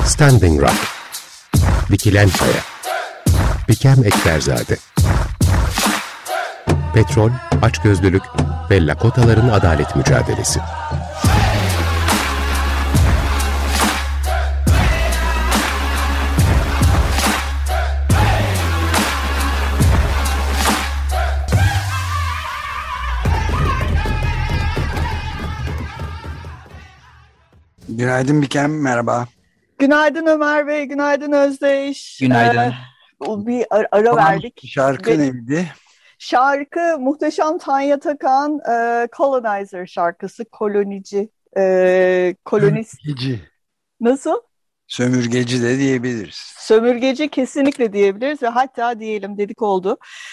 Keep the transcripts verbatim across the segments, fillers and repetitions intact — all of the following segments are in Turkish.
Standing Rock, Dikilen Kaya, Bikem Ekberzade, Petrol, Açgözlülük ve Lakotaların Adalet Mücadelesi. Günaydın Bikem, merhaba. Günaydın Ömer Bey, günaydın Özdeş. Günaydın. Ee, bir ara, ara tamam, verdik. Şarkı Ve, neydi? Şarkı muhteşem Tanya Takan e, Colonizer şarkısı, kolonici, e, kolonist. Sömürgeci. Nasıl? Sömürgeci de diyebiliriz. Sömürgeci kesinlikle diyebiliriz ve hatta diyelim dedik oldu.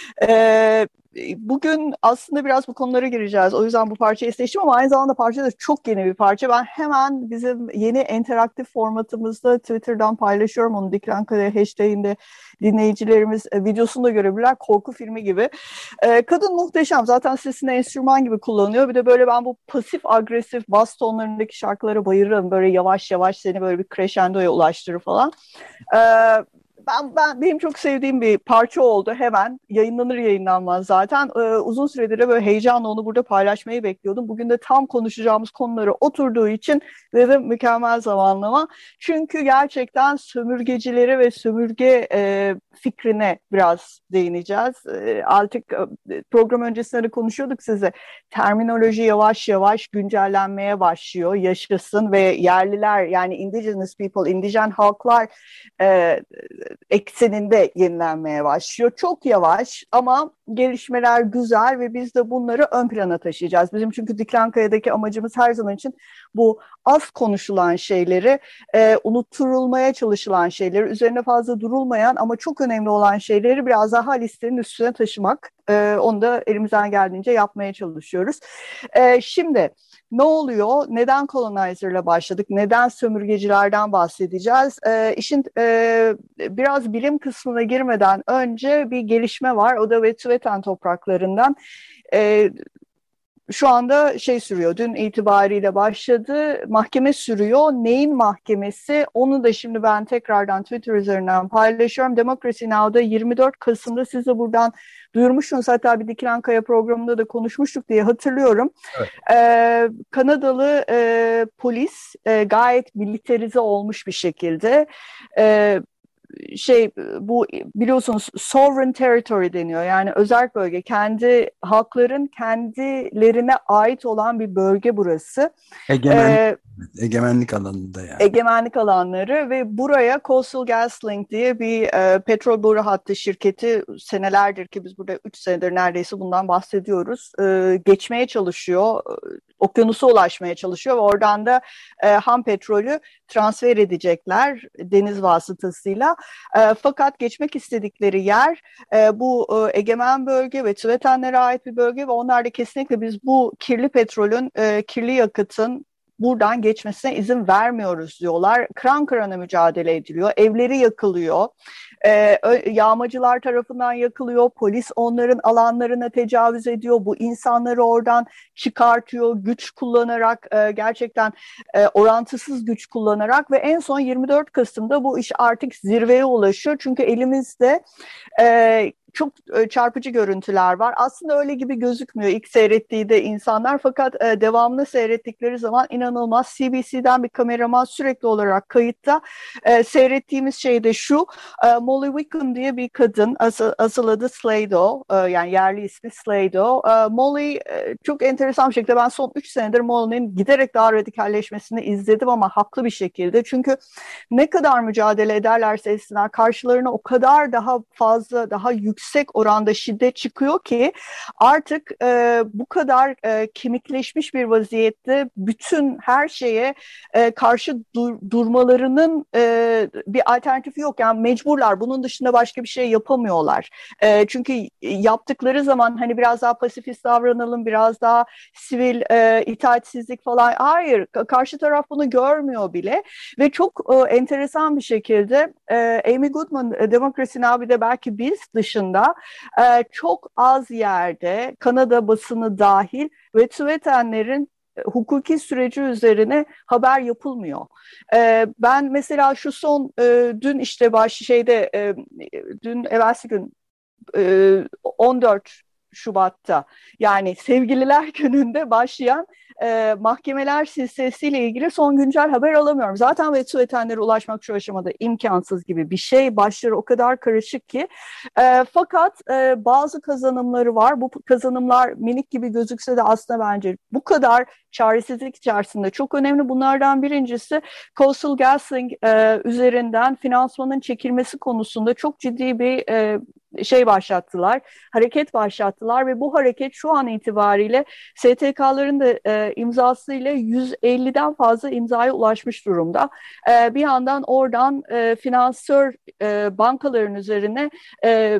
Ee, bugün aslında biraz bu konulara gireceğiz. O yüzden bu parçayı seçtim ama aynı zamanda parça da çok yeni bir parça. Ben hemen bizim yeni interaktif formatımızda Twitter'dan paylaşıyorum onu. Dikilen Kaya hashtag'inde dinleyicilerimiz e, videosunu da görebilirler. Korku filmi gibi. E, kadın muhteşem. Zaten sesini enstrüman gibi kullanıyor. Bir de böyle ben bu pasif agresif bas tonlarındaki şarkılara bayılırım. Böyle yavaş yavaş seni böyle bir crescendo'ya ulaştırır falan. E, Ben, ben benim çok sevdiğim bir parça oldu. Hemen yayınlanır yayınlanmaz zaten. Ee, uzun süredir de böyle heyecanla onu burada paylaşmayı bekliyordum. Bugün de tam konuşacağımız konulara oturduğu için dedim mükemmel zamanlama. Çünkü gerçekten sömürgecilere ve sömürge e, fikrine biraz değineceğiz. E, artık e, program öncesinde de konuşuyorduk size. Terminoloji yavaş yavaş güncellenmeye başlıyor. Yaşasın ve yerliler yani indigenous people, indijen halklar e, ekseninde yenilenmeye başlıyor. Çok yavaş ama gelişmeler güzel ve biz de bunları ön plana taşıyacağız. Bizim çünkü Dikilen Kaya'daki amacımız her zaman için bu az konuşulan şeyleri, e, unutturulmaya çalışılan şeyleri, üzerine fazla durulmayan ama çok önemli olan şeyleri biraz daha listenin üstüne taşımak. E, onu da elimizden geldiğince yapmaya çalışıyoruz. E, şimdi ne oluyor? Neden colonizer'la başladık? Neden sömürgecilerden bahsedeceğiz? E, işin e, biraz bilim kısmına girmeden önce bir gelişme var. O da Wet'suwet'en topraklarından. E, Şu anda şey sürüyor, dün itibariyle başladı, mahkeme sürüyor. Neyin mahkemesi? Onu da şimdi ben tekrardan Twitter üzerinden paylaşıyorum. Democracy Now'da yirmi dört Kasım'da siz de buradan duyurmuşsunuz. Hatta bir Dikilen Kaya programında da konuşmuştuk diye hatırlıyorum. Evet. Ee, Kanadalı e, polis e, gayet militarize olmuş bir şekilde... E, şey bu biliyorsunuz sovereign territory deniyor. Yani özerk bölge. Kendi halkların kendilerine ait olan bir bölge burası. Egemen, ee, egemenlik alanında yani. Egemenlik alanları ve buraya Coastal GasLink diye bir e, petrol boru hattı şirketi senelerdir ki biz burada üç senedir neredeyse bundan bahsediyoruz. E, geçmeye çalışıyor. Okyanusa ulaşmaya çalışıyor ve oradan da e, ham petrolü transfer edecekler deniz vasıtasıyla. E, fakat geçmek istedikleri yer e, bu e, egemen bölge ve Tibetenlere ait bir bölge ve onlar da kesinlikle biz bu kirli petrolün, e, kirli yakıtın buradan geçmesine izin vermiyoruz diyorlar. Kıran kırana mücadele ediliyor. Evleri yakılıyor. Ee, yağmacılar tarafından yakılıyor. Polis onların alanlarına tecavüz ediyor. Bu insanları oradan çıkartıyor. Güç kullanarak e, gerçekten e, orantısız güç kullanarak ve en son yirmi dört Kasım'da bu iş artık zirveye ulaşıyor. Çünkü elimizde e, çok çarpıcı görüntüler var. Aslında öyle gibi gözükmüyor ilk seyrettiği de insanlar fakat e, devamlı seyrettikleri zaman inanılmaz. C B C'den bir kameraman sürekli olarak kayıtta. E, seyrettiğimiz şey de şu. E, Molly Wickham diye bir kadın. Asıl, asıl adı Slaydo. E, yani yerli ismi Slaydo. E, Molly e, çok enteresan bir şekilde ben son üç senedir Molly'nin giderek daha radikalleşmesini izledim ama haklı bir şekilde. Çünkü ne kadar mücadele ederlerse etsinler karşılarına o kadar daha fazla, daha yüksek yüksek oranda şiddet çıkıyor ki artık e, bu kadar e, kemikleşmiş bir vaziyette bütün her şeye e, karşı dur, durmalarının e, bir alternatifi yok. Yani mecburlar. Bunun dışında başka bir şey yapamıyorlar. E, çünkü yaptıkları zaman hani biraz daha pasifist davranalım, biraz daha sivil e, itaatsizlik falan. Hayır. Karşı taraf bunu görmüyor bile ve çok e, enteresan bir şekilde e, Amy Goodman, e, Democracy Now'da belki biz dışında e, çok az yerde Kanada basını dahil Wet'suwet'enlerin hukuki süreci üzerine haber yapılmıyor. E, ben mesela şu son e, dün işte baş şeyde e, dün evvelsi gün e, on dört Şubat'ta yani Sevgililer Günü'nde başlayan e, mahkemeler silsilesiyle ilgili son güncel haber alamıyorum. Zaten Vetsuvetenlere ulaşmak şu aşamada imkansız gibi bir şey. Başları o kadar karışık ki. E, fakat e, bazı kazanımları var. Bu kazanımlar minik gibi gözükse de aslında bence bu kadar çaresizlik içerisinde çok önemli. Bunlardan birincisi Coastal GasLink e, üzerinden finansmanın çekilmesi konusunda çok ciddi bir e, şey başlattılar, hareket başlattılar ve bu hareket şu an itibariyle S T K'ların da e, imzasıyla yüz elliden fazla imzaya ulaşmış durumda. E, bir yandan oradan e, finansör e, bankaların üzerine e,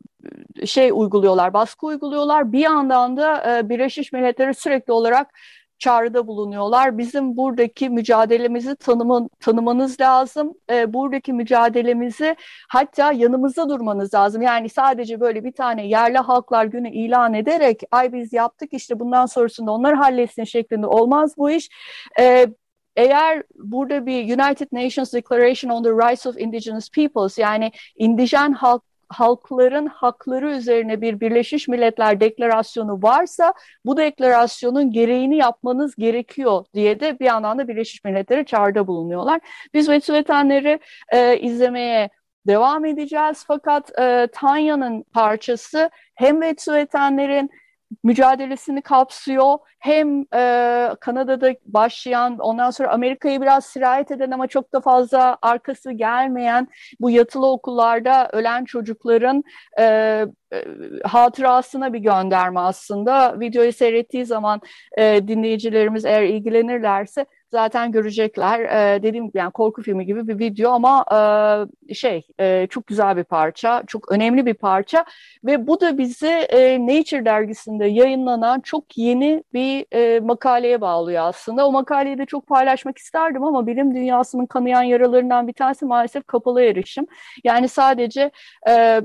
şey uyguluyorlar, baskı uyguluyorlar. Bir yandan da e, Birleşmiş Milletler'e sürekli olarak çağrıda bulunuyorlar. Bizim buradaki mücadelemizi tanımın, tanımanız lazım. E, buradaki mücadelemizi hatta yanımızda durmanız lazım. Yani sadece böyle bir tane yerli halklar günü ilan ederek ay biz yaptık işte bundan sonrasında onlar halletsin şeklinde olmaz bu iş. E, Eğer burada bir United Nations Declaration on the Rights of Indigenous Peoples yani indijen halk halkların hakları üzerine bir Birleşmiş Milletler Deklarasyonu varsa bu deklarasyonun gereğini yapmanız gerekiyor diye de bir yandan da Birleşmiş Milletler'e çağrıda bulunuyorlar. Biz Vetsuvetenleri e, izlemeye devam edeceğiz fakat e, Tanya'nın parçası hem Vetsuvetenlerin mücadelesini kapsıyor. Hem e, Kanada'da başlayan, ondan sonra Amerika'yı biraz sirayet eden ama çok da fazla arkası gelmeyen bu yatılı okullarda ölen çocukların e, e, hatırasına bir gönderme aslında. Videoyu seyrettiği zaman e, dinleyicilerimiz eğer ilgilenirlerse zaten görecekler. Ee, dediğim gibi yani korku filmi gibi bir video ama e, şey e, çok güzel bir parça, çok önemli bir parça ve bu da bizi e, Nature dergisinde yayınlanan çok yeni bir e, makaleye bağlıyor aslında. O makaleyi de çok paylaşmak isterdim ama bilim dünyasının kanayan yaralarından bir tanesi maalesef kapalı erişim. Yani sadece e,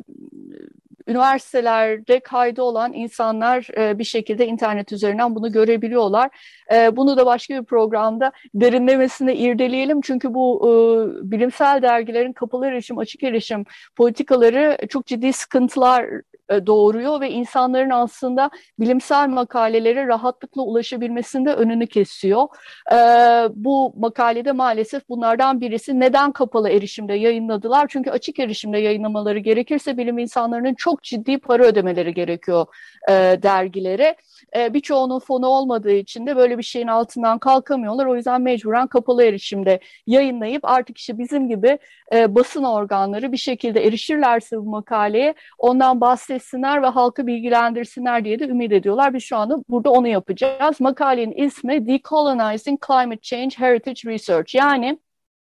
üniversitelerde kaydı olan insanlar e, bir şekilde internet üzerinden bunu görebiliyorlar. E, bunu da başka bir programda derinlemesine irdeleyelim. Çünkü bu e, bilimsel dergilerin kapalı erişim, açık erişim politikaları çok ciddi sıkıntılar e, doğuruyor ve insanların aslında bilimsel makalelere rahatlıkla ulaşabilmesinde önünü kesiyor. E, bu makalede maalesef bunlardan birisi. Neden kapalı erişimde yayınladılar? Çünkü açık erişimde yayınlamaları gerekirse bilim insanlarının çok ciddi para ödemeleri gerekiyor e, dergilere. E, birçoğunun fonu olmadığı için de böyle bir şeyin altından kalkamıyorlar. O yüzden mecburen kapalı erişimde yayınlayıp artık işte bizim gibi e, basın organları bir şekilde erişirlerse bu makaleye ondan bahsetsinler ve halkı bilgilendirsinler diye de ümit ediyorlar. Biz şu anda burada onu yapacağız. Makalenin ismi Decolonizing Climate Change Heritage Research. Yani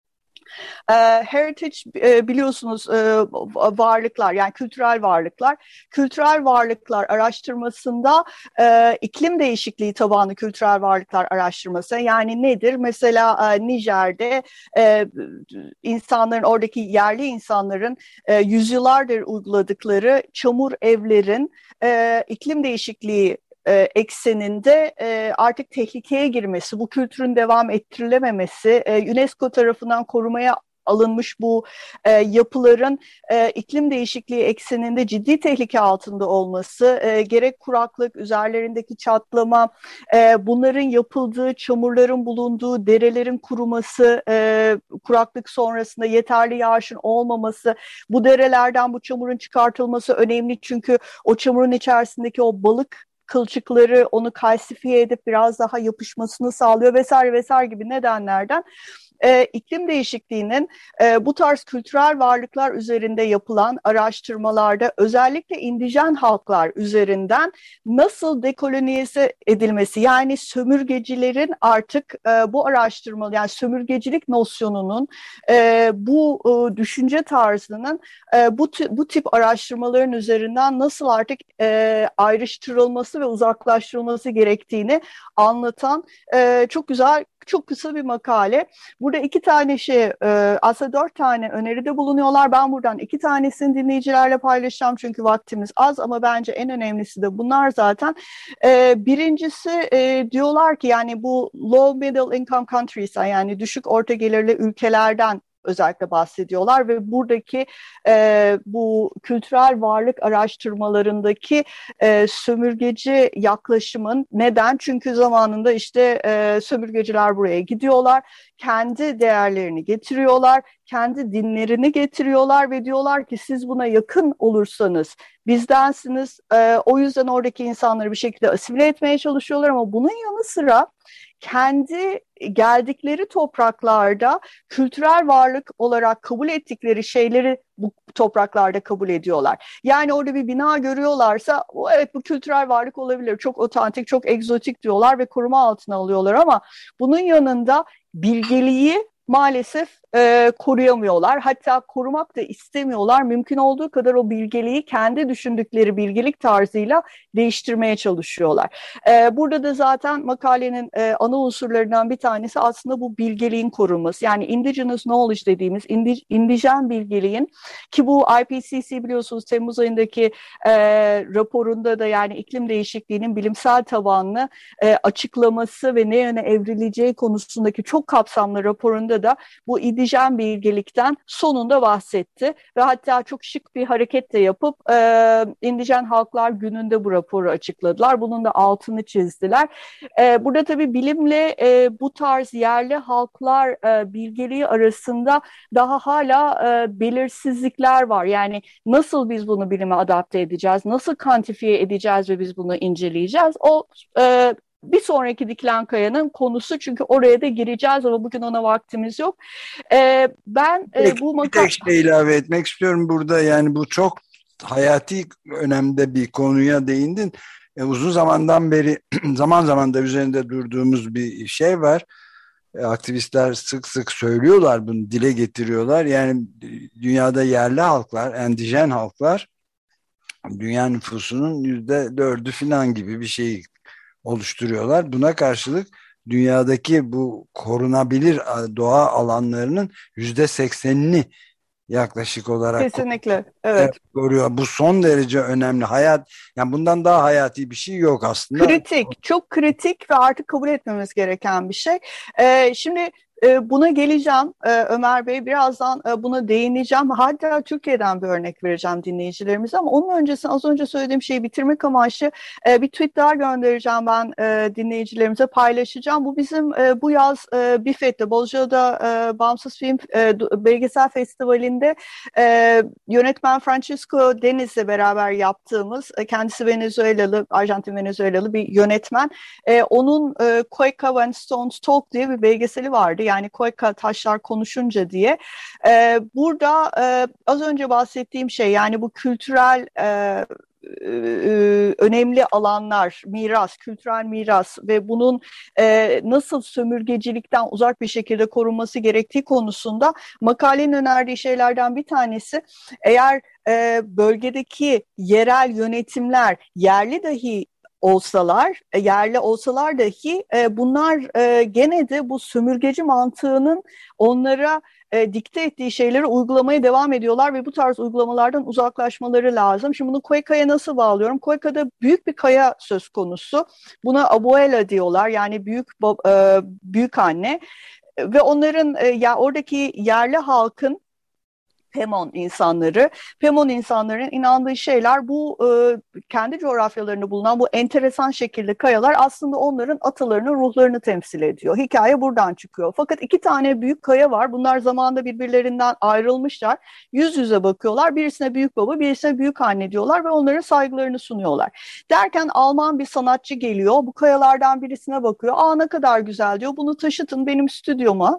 e, heritage e, biliyorsunuz e, varlıklar yani kültürel varlıklar. Kültürel varlıklar araştırmasında e, iklim değişikliği tabanlı kültürel varlıklar araştırması yani nedir? Mesela e, Nijer'de e, insanların oradaki yerli insanların e, yüzyıllardır uyguladıkları çamur evlerin e, iklim değişikliği E, ekseninde e, artık tehlikeye girmesi, bu kültürün devam ettirilememesi, e, UNESCO tarafından korumaya alınmış bu e, yapıların e, iklim değişikliği ekseninde ciddi tehlike altında olması, e, gerek kuraklık, üzerlerindeki çatlama, e, bunların yapıldığı, çamurların bulunduğu derelerin kuruması, e, kuraklık sonrasında yeterli yağışın olmaması, bu derelerden bu çamurun çıkartılması önemli çünkü o çamurun içerisindeki o balık kılçıkları onu kalsifiye edip biraz daha yapışmasını sağlıyor vesaire vesaire gibi nedenlerden e, iklim değişikliğinin e, bu tarz kültürel varlıklar üzerinde yapılan araştırmalarda özellikle indijen halklar üzerinden nasıl dekolonize edilmesi yani sömürgecilerin artık e, bu araştırma yani sömürgecilik nosyonunun e, bu e, düşünce tarzının e, bu, bu tip araştırmaların üzerinden nasıl artık e, ayrıştırılması ve uzaklaştırılması gerektiğini anlatan e, çok güzel çok kısa bir makale. Burada iki tane şey, e, aslında dört tane öneride bulunuyorlar. Ben buradan iki tanesini dinleyicilerle paylaşacağım çünkü vaktimiz az ama bence en önemlisi de bunlar zaten. E, birincisi e, diyorlar ki yani bu low middle income countries, yani düşük orta gelirli ülkelerden özellikle bahsediyorlar ve buradaki e, bu kültürel varlık araştırmalarındaki e, sömürgeci yaklaşımın neden? Çünkü zamanında işte e, sömürgeciler buraya gidiyorlar, kendi değerlerini getiriyorlar, kendi dinlerini getiriyorlar ve diyorlar ki siz buna yakın olursanız bizdensiniz. E, o yüzden oradaki insanları bir şekilde asimile etmeye çalışıyorlar ama bunun yanı sıra kendi geldikleri topraklarda kültürel varlık olarak kabul ettikleri şeyleri bu topraklarda kabul ediyorlar. Yani orada bir bina görüyorlarsa evet bu kültürel varlık olabilir, çok otantik, çok egzotik diyorlar ve koruma altına alıyorlar ama bunun yanında bilgeliği maalesef e, koruyamıyorlar. Hatta korumak da istemiyorlar. Mümkün olduğu kadar o bilgeliği kendi düşündükleri bilgelik tarzıyla değiştirmeye çalışıyorlar. E, burada da zaten makalenin e, ana unsurlarından bir tanesi aslında bu bilgeliğin korunması. Yani indigenous knowledge dediğimiz indi, indijen bilgeliğin, ki bu I P C C biliyorsunuz Temmuz ayındaki e, raporunda da yani iklim değişikliğinin bilimsel tabanlı e, açıklaması ve ne yöne evrileceği konusundaki çok kapsamlı raporunda da bu indijen bilgelikten sonunda bahsetti ve hatta çok şık bir hareket de yapıp e, indijen halklar gününde bu raporu açıkladılar. Bunun da altını çizdiler. E, burada tabii bilimle e, bu tarz yerli halklar e, bilgeliği arasında daha hala e, belirsizlikler var. Yani nasıl biz bunu bilime adapte edeceğiz? Nasıl kantifiye edeceğiz ve biz bunu inceleyeceğiz? O e, bir sonraki Dikilen Kaya'nın konusu çünkü oraya da gireceğiz ama bugün ona vaktimiz yok. Ee, ben Tek, e, bu bir tek şey ilave etmek istiyorum burada, yani bu çok hayati önemde bir konuya değindin. E, uzun zamandan beri zaman zaman da üzerinde durduğumuz bir şey var. E, aktivistler sık sık söylüyorlar, bunu dile getiriyorlar. Yani dünyada yerli halklar, endijen halklar dünya nüfusunun yüzde dördü falan gibi bir şey oluşturuyorlar. Buna karşılık dünyadaki bu korunabilir doğa alanlarının yüzde seksenini yaklaşık olarak kesinlikle evet. koruyor. Bu son derece önemli. Hayat, yani bundan daha hayati bir şey yok aslında. Kritik, çok kritik ve artık kabul etmemiz gereken bir şey. Ee, şimdi e, buna geleceğim e, Ömer Bey. Birazdan e, buna değineceğim. Hatta Türkiye'den bir örnek vereceğim dinleyicilerimize ama onun öncesinde az önce söylediğim şeyi bitirmek amaçlı e, bir tweet daha göndereceğim ben e, dinleyicilerimize paylaşacağım. Bu bizim e, bu yaz e, BİFET'te, Bozcaada e, Bağımsız Film e, Belgesel Festivali'nde e, yönetmen Francisco Deniz'le beraber yaptığımız, e, kendisi Venezuelalı, Arjantin Venezuelalı bir yönetmen. E, onun e, Cueca When Stones Talk diye bir belgeseli vardı. Yani Cueca Taşlar Konuşunca diye. E, burada e, az önce bahsettiğim şey, yani bu kültürel e, önemli alanlar, miras, kültürel miras ve bunun e, nasıl sömürgecilikten uzak bir şekilde korunması gerektiği konusunda makalenin önerdiği şeylerden bir tanesi, eğer e, bölgedeki yerel yönetimler yerli dahi olsalar, yerli olsalar dahi e, bunlar e, gene de bu sömürgeci mantığının onlara e, dikte ettiği şeyleri uygulamaya devam ediyorlar ve bu tarz uygulamalardan uzaklaşmaları lazım. Şimdi bunu Cueca'ya nasıl bağlıyorum? Cueca'da büyük bir kaya söz konusu. Buna abuela diyorlar, yani büyük e, büyük anne ve onların e, ya oradaki yerli halkın, Pemon insanları, Pemon insanların inandığı şeyler, bu e, kendi coğrafyalarında bulunan bu enteresan şekilde kayalar aslında onların atalarının ruhlarını temsil ediyor. Hikaye buradan çıkıyor. Fakat iki tane büyük kaya var. Bunlar zamanında birbirlerinden ayrılmışlar. Yüz yüze bakıyorlar. Birisine büyük baba, birisine büyük anne diyorlar ve onlara saygılarını sunuyorlar. Derken Alman bir sanatçı geliyor. Bu kayalardan birisine bakıyor. Aa ne kadar güzel diyor. Bunu taşıtın benim stüdyoma.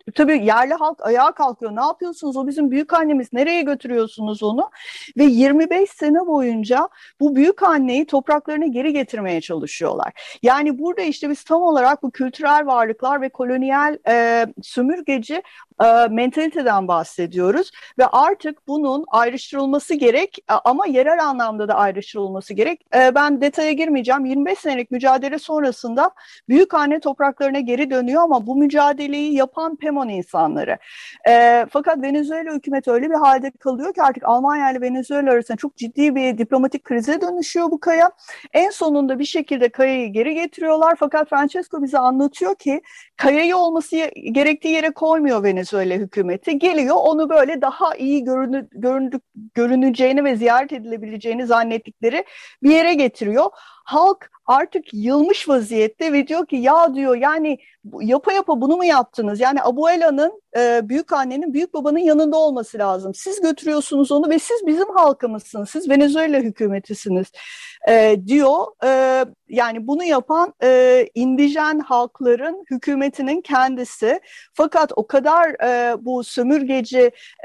tabii yerli halk ayağa kalkıyor. Ne yapıyorsunuz? O bizim büyük annemiz. Nereye götürüyorsunuz onu? Ve yirmi beş sene boyunca bu büyük anneyi topraklarına geri getirmeye çalışıyorlar. Yani burada işte biz tam olarak bu kültürel varlıklar ve kolonyal e, sömürgeci e, mentaliteden bahsediyoruz. Ve artık bunun ayrıştırılması gerek ama yerel anlamda da ayrıştırılması gerek. E, ben detaya girmeyeceğim. yirmi beş senelik mücadele sonrasında büyük anne topraklarına geri dönüyor ama bu mücadeleyi yapan Pemon insanları. E, fakat Venezuela hükümeti öyle bir halde kalıyor ki artık Almanya ile Venezuela arasında çok ciddi bir diplomatik krize dönüşüyor bu kaya. En sonunda bir şekilde kayayı geri getiriyorlar fakat Francesco bize anlatıyor ki kayayı olması gerektiği yere koymuyor Venezuela hükümeti. Geliyor onu böyle daha iyi görünü, göründük, görüneceğini ve ziyaret edilebileceğini zannettikleri bir yere getiriyor. Halk artık yılmış vaziyette ve diyor ki ya diyor yani yapa yapa bunu mu yaptınız? Yani Abuela'nın, e, büyük annenin, büyük babanın yanında olması lazım. Siz götürüyorsunuz onu ve siz bizim halkımızsınız. Siz Venezuela hükümetisiniz e, diyor. E, yani bunu yapan e, indijen halkların hükümetinin kendisi. Fakat o kadar e, bu sömürgeci e,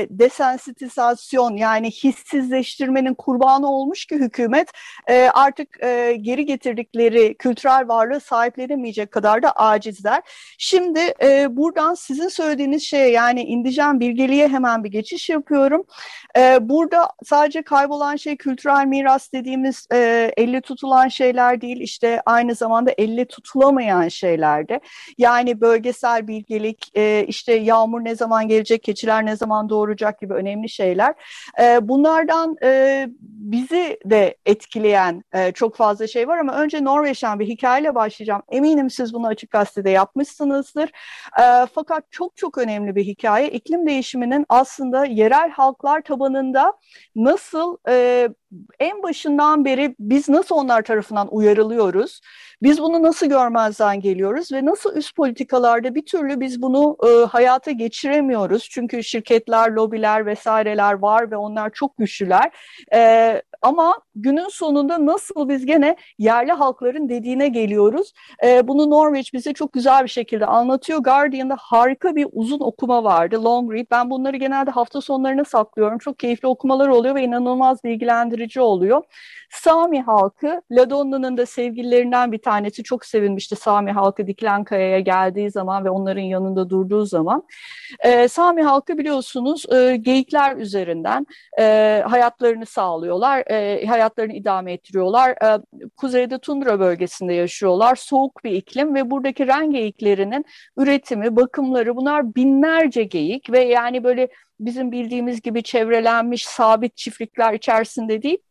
desensitizasyon yani hissizleştirmenin kurbanı olmuş ki hükümet e, artık e, geri getirdikleri kültürel varlığı sahiplenemeyecek kadar da acizler. Şimdi e, buradan sizin söylediğiniz şeye yani indijen bilgeliğe hemen bir geçiş yapıyorum. E, burada sadece kaybolan şey kültürel miras dediğimiz e, elle tutulan şeyler değil, işte aynı zamanda elle tutulamayan şeyler de. Yani bölgesel bilgelik, e, işte yağmur ne zaman gelecek, keçiler ne zaman doğuracak gibi önemli şeyler. E, bunlardan e, bizi de etkileyen e, çok fazla şey var ama önce Norveç'ten bir hikayeyle başlayacağım. Eminim siz bunu Açık Gazete'de yapmışsınızdır. E, fakat çok çok önemli bir hikaye. İklim değişiminin aslında yerel halklar tabanında nasıl e, en başından beri biz nasıl onlar tarafından uyarılıyoruz? Biz bunu nasıl görmezden geliyoruz ve nasıl üst politikalarda bir türlü biz bunu e, hayata geçiremiyoruz? Çünkü şirketler, lobiler vesaireler var ve onlar çok güçlüler. E, ama günün sonunda nasıl biz gene yerli halkların dediğine geliyoruz? E, bunu Norveç bize çok güzel bir şekilde anlatıyor. Guardian'da harika bir uzun okuma vardı, long read. Ben bunları genelde hafta sonlarına saklıyorum. Çok keyifli okumalar oluyor ve inanılmaz bilgilendirici oluyor. Sami halkı, Ladonna'nın da sevgililerinden bir tanesi çok sevinmişti Sami halkı Dikilen Kaya'ya geldiği zaman ve onların yanında durduğu zaman. E, Sami halkı biliyorsunuz e, geyikler üzerinden e, hayatlarını sağlıyorlar, e, hayatlarını idame ettiriyorlar. E, kuzeyde tundra bölgesinde yaşıyorlar, soğuk bir iklim ve buradaki ren geyiklerinin üretimi, bakımları bunlar binlerce geyik ve yani böyle bizim bildiğimiz gibi çevrelenmiş sabit çiftlikler içerisinde değil,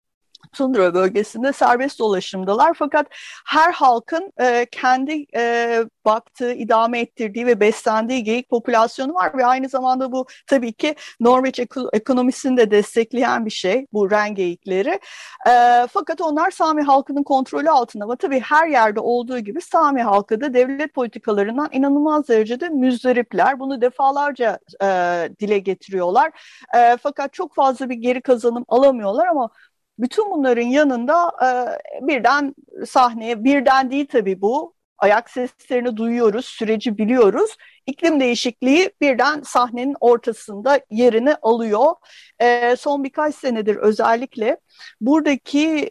tundra bölgesinde serbest dolaşımdalar. Fakat her halkın e, kendi e, baktığı, idame ettirdiği ve beslendiği geyik popülasyonu var ve aynı zamanda bu tabii ki Norveç ek- ekonomisini de destekleyen bir şey, bu ren geyikleri. E, fakat onlar Sami halkının kontrolü altında ama tabii her yerde olduğu gibi Sami halkı da devlet politikalarından inanılmaz derecede müzdaripler. Bunu defalarca e, dile getiriyorlar. E, fakat çok fazla bir geri kazanım alamıyorlar ama bütün bunların yanında e, birden sahneye, birden değil tabii bu, ayak seslerini duyuyoruz, süreci biliyoruz. İklim değişikliği birden sahnenin ortasında yerini alıyor. E, son birkaç senedir özellikle buradaki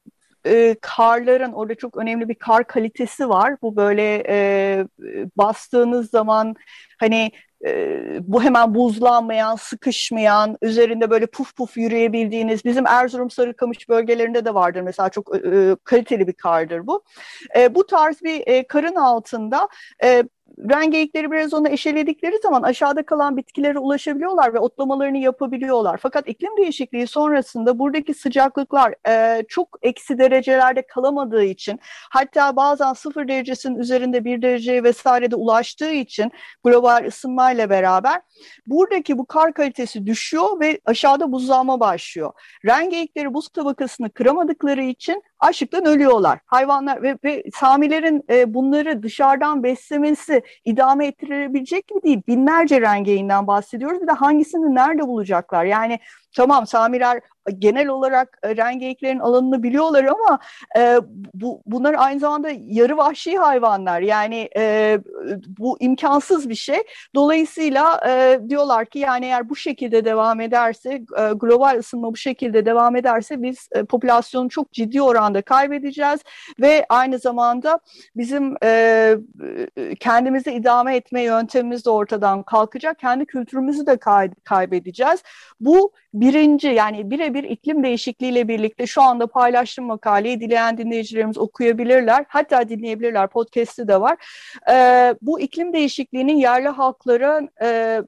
e, karların, orada çok önemli bir kar kalitesi var. Bu böyle e, bastığınız zaman hani e, bu hemen buzlanmayan, sıkışmayan, üzerinde böyle puf puf yürüyebildiğiniz, bizim Erzurum, Sarıkamış bölgelerinde de vardır mesela, çok e, kaliteli bir kardır bu. E, bu tarz bir e, karın altında e, ren geyikleri biraz onu eşeledikleri zaman aşağıda kalan bitkilere ulaşabiliyorlar ve otlamalarını yapabiliyorlar. Fakat iklim değişikliği sonrasında buradaki sıcaklıklar e, çok eksi derecelerde kalamadığı için, hatta bazen sıfır derecesinin üzerinde bir dereceye vesairede ulaştığı için global ısınmayla beraber buradaki bu kar kalitesi düşüyor ve aşağıda buzlanma başlıyor. Ren geyikleri buz tabakasını kıramadıkları için açlıktan ölüyorlar. Hayvanlar ve, ve Samilerin e, bunları dışarıdan beslemesi idame ettirilebilecek gibi değil. Binlerce rengeyinden bahsediyoruz. Bir de hangisini nerede bulacaklar? Yani tamam Samiler genel olarak rengeyiklerin alanını biliyorlar ama e, bu bunlar aynı zamanda yarı vahşi hayvanlar. Yani e, bu imkansız bir şey. Dolayısıyla e, diyorlar ki yani eğer bu şekilde devam ederse, e, global ısınma bu şekilde devam ederse biz e, popülasyonu çok ciddi oranda kaybedeceğiz ve aynı zamanda bizim e, kendimizi idame etme yöntemimiz de ortadan kalkacak. Kendi kültürümüzü de kay- kaybedeceğiz. Bu birinci, yani birebir iklim değişikliğiyle birlikte şu anda paylaştığım makaleyi dileyen dinleyicilerimiz okuyabilirler. Hatta dinleyebilirler. Podcast'ı da var. Ee, bu iklim değişikliğinin yerli halkların e,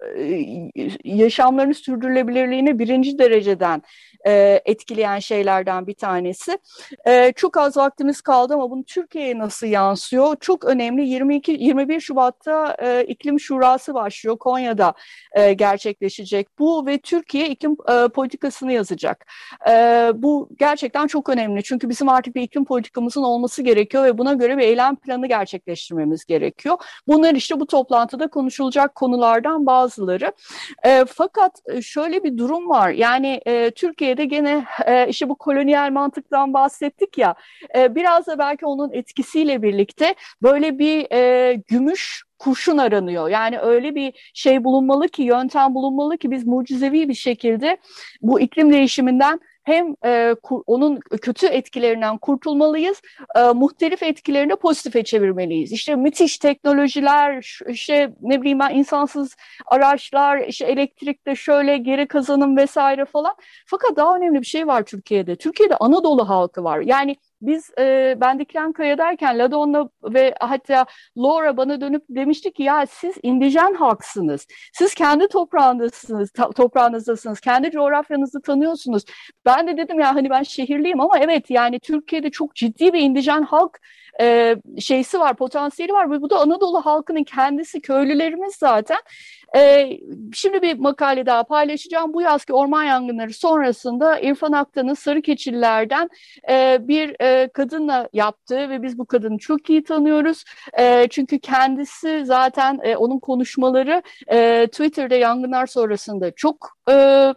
yaşamlarını sürdürülebilirliğini birinci dereceden e, etkileyen şeylerden bir tanesi. E, çok az vaktimiz kaldı ama bunu Türkiye'ye nasıl yansıyor? Çok önemli. yirmi iki yirmi bir Şubat'ta e, iklim şurası başlıyor. Konya'da e, gerçekleşecek bu ve Türkiye iklim e, politikasını yazacak. E, bu gerçekten çok önemli. Çünkü bizim artık bir iklim politikamızın olması gerekiyor ve buna göre bir eylem planı gerçekleştirmemiz gerekiyor. Bunlar işte bu toplantıda konuşulacak konulardan bazıları. E, fakat şöyle bir durum var. Yani e, Türkiye'de gene e, işte bu kolonyal mantıktan bahsettik ya. E, biraz da belki onun etkisiyle birlikte böyle bir e, gümüş kurşun aranıyor. Yani öyle bir şey bulunmalı ki, yöntem bulunmalı ki biz mucizevi bir şekilde bu iklim değişiminden hem e, kur, onun kötü etkilerinden kurtulmalıyız, e, muhtelif etkilerini pozitife çevirmeliyiz. İşte müthiş teknolojiler, işte ne bileyim ben insansız araçlar, işte elektrikte şöyle geri kazanım vesaire falan. Fakat daha önemli bir şey var Türkiye'de. Türkiye'de Anadolu halkı var. Yani biz e, ben Diklen Kaya derken Ladonna ve hatta Laura bana dönüp demişti ki ya siz indijen halksınız. Siz kendi toprağınızdasınız, ta, toprağınızdasınız. Kendi coğrafyanızı tanıyorsunuz. Ben de dedim ya hani ben şehirliyim ama evet yani Türkiye'de çok ciddi bir indijen halk e, şeysi var, potansiyeli var ve bu da Anadolu halkının kendisi, köylülerimiz zaten. E, şimdi bir makale daha paylaşacağım. Bu yazki orman yangınları sonrasında İrfan Aktan'ın Sarıkeçililerden e, bir e, kadınla yaptığı ve biz bu kadını çok iyi tanıyoruz. E, çünkü kendisi zaten e, onun konuşmaları e, Twitter'da yangınlar sonrasında çok e,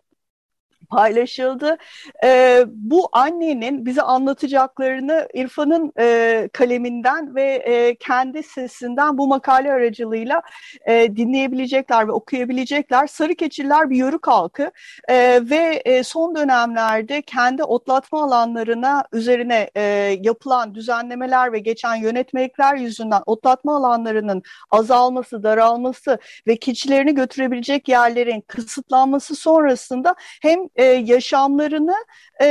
paylaşıldı. Ee, bu annenin bize anlatacaklarını İrfan'ın e, kaleminden ve e, kendi sesinden bu makale aracılığıyla e, dinleyebilecekler ve okuyabilecekler. Sarıkeçililer bir yörük halkı e, ve e, son dönemlerde kendi otlatma alanlarına üzerine e, yapılan düzenlemeler ve geçen yönetmelikler yüzünden otlatma alanlarının azalması, daralması ve keçilerini götürebilecek yerlerin kısıtlanması sonrasında hem e, yaşamlarını, e,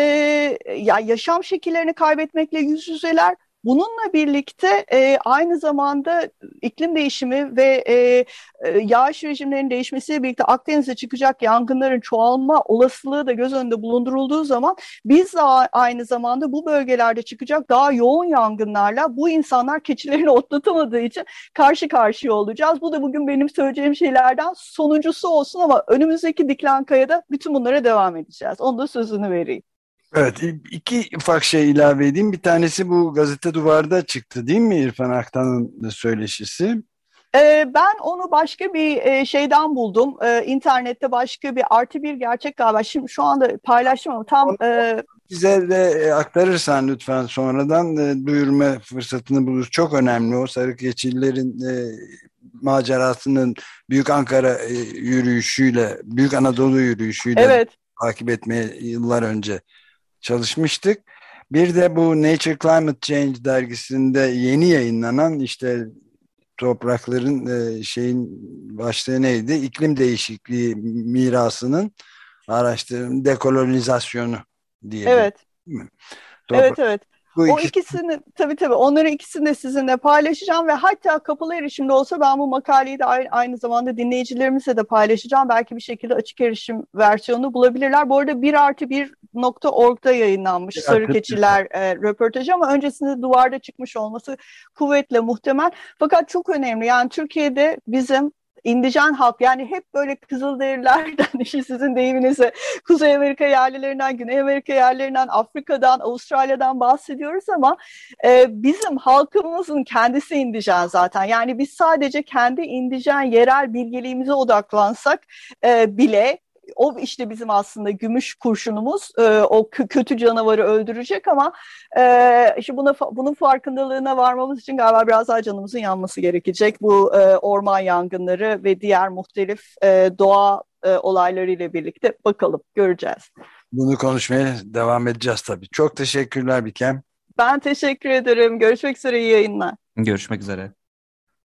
ya yaşam şekillerini kaybetmekle yüz yüzeler. Bununla birlikte e, aynı zamanda iklim değişimi ve e, e, yağış rejimlerinin değişmesiyle birlikte Akdeniz'e çıkacak yangınların çoğalma olasılığı da göz önünde bulundurulduğu zaman biz de aynı zamanda bu bölgelerde çıkacak daha yoğun yangınlarla bu insanlar keçilerini otlatamadığı için karşı karşıya olacağız. Bu da bugün benim söyleyeceğim şeylerden sonuncusu olsun ama önümüzdeki Diklen Kaya'da bütün bunlara devam edeceğiz. Onun da sözünü vereyim. Evet, iki ufak şey ilave edeyim. Bir tanesi bu Gazete Duvar'da çıktı değil mi İrfan Aktan'ın söyleşisi? Ee, ben onu başka bir e, şeyden buldum. Ee, internette başka bir artı bir gerçek galiba. Şimdi şu anda paylaştım ama tam... E... Bize de aktarırsan lütfen sonradan e, duyurma fırsatını buluruz. Çok önemli o Sarıkeçililerin e, macerasının Büyük Ankara e, yürüyüşüyle, Büyük Anadolu yürüyüşüyle evet. takip etmeye yıllar önce çalışmıştık. Bir de bu Nature Climate Change dergisinde yeni yayınlanan işte toprakların e, şeyin başlığı neydi? İklim değişikliği mirasının araştırım, dekolonizasyonu diye. Evet. Değil mi? Toprak, evet evet. Bu o ikisi... ikisini tabii tabii onları ikisini de sizinle paylaşacağım ve hatta kapalı erişimde olsa ben bu makaleyi de aynı, aynı zamanda dinleyicilerimizle de paylaşacağım. Belki bir şekilde açık erişim versiyonunu bulabilirler. Bu arada bir artı bir nokta org'da yayınlanmış Sarıkeçiler e, röportajı ama öncesinde Duvar'da çıkmış olması kuvvetle muhtemel. Fakat çok önemli yani Türkiye'de bizim indijen halk yani hep böyle Kızılderililerden işte sizin deyiminizle Kuzey Amerika yerlilerinden, Güney Amerika yerlilerinden, Afrika'dan, Avustralya'dan bahsediyoruz ama e, bizim halkımızın kendisi indijen zaten. Yani biz sadece kendi indijen yerel bilgeliğimize odaklansak e, bile o işte bizim aslında gümüş kurşunumuz, e, o k- kötü canavarı öldürecek ama e, işte buna bunun farkındalığına varmamız için galiba biraz daha canımızın yanması gerekecek. Bu e, orman yangınları ve diğer muhtelif e, doğa e, olaylarıyla birlikte bakalım, göreceğiz. Bunu konuşmaya devam edeceğiz tabii. Çok teşekkürler Bikem. Ben teşekkür ederim. Görüşmek üzere, iyi yayınlar. Görüşmek üzere.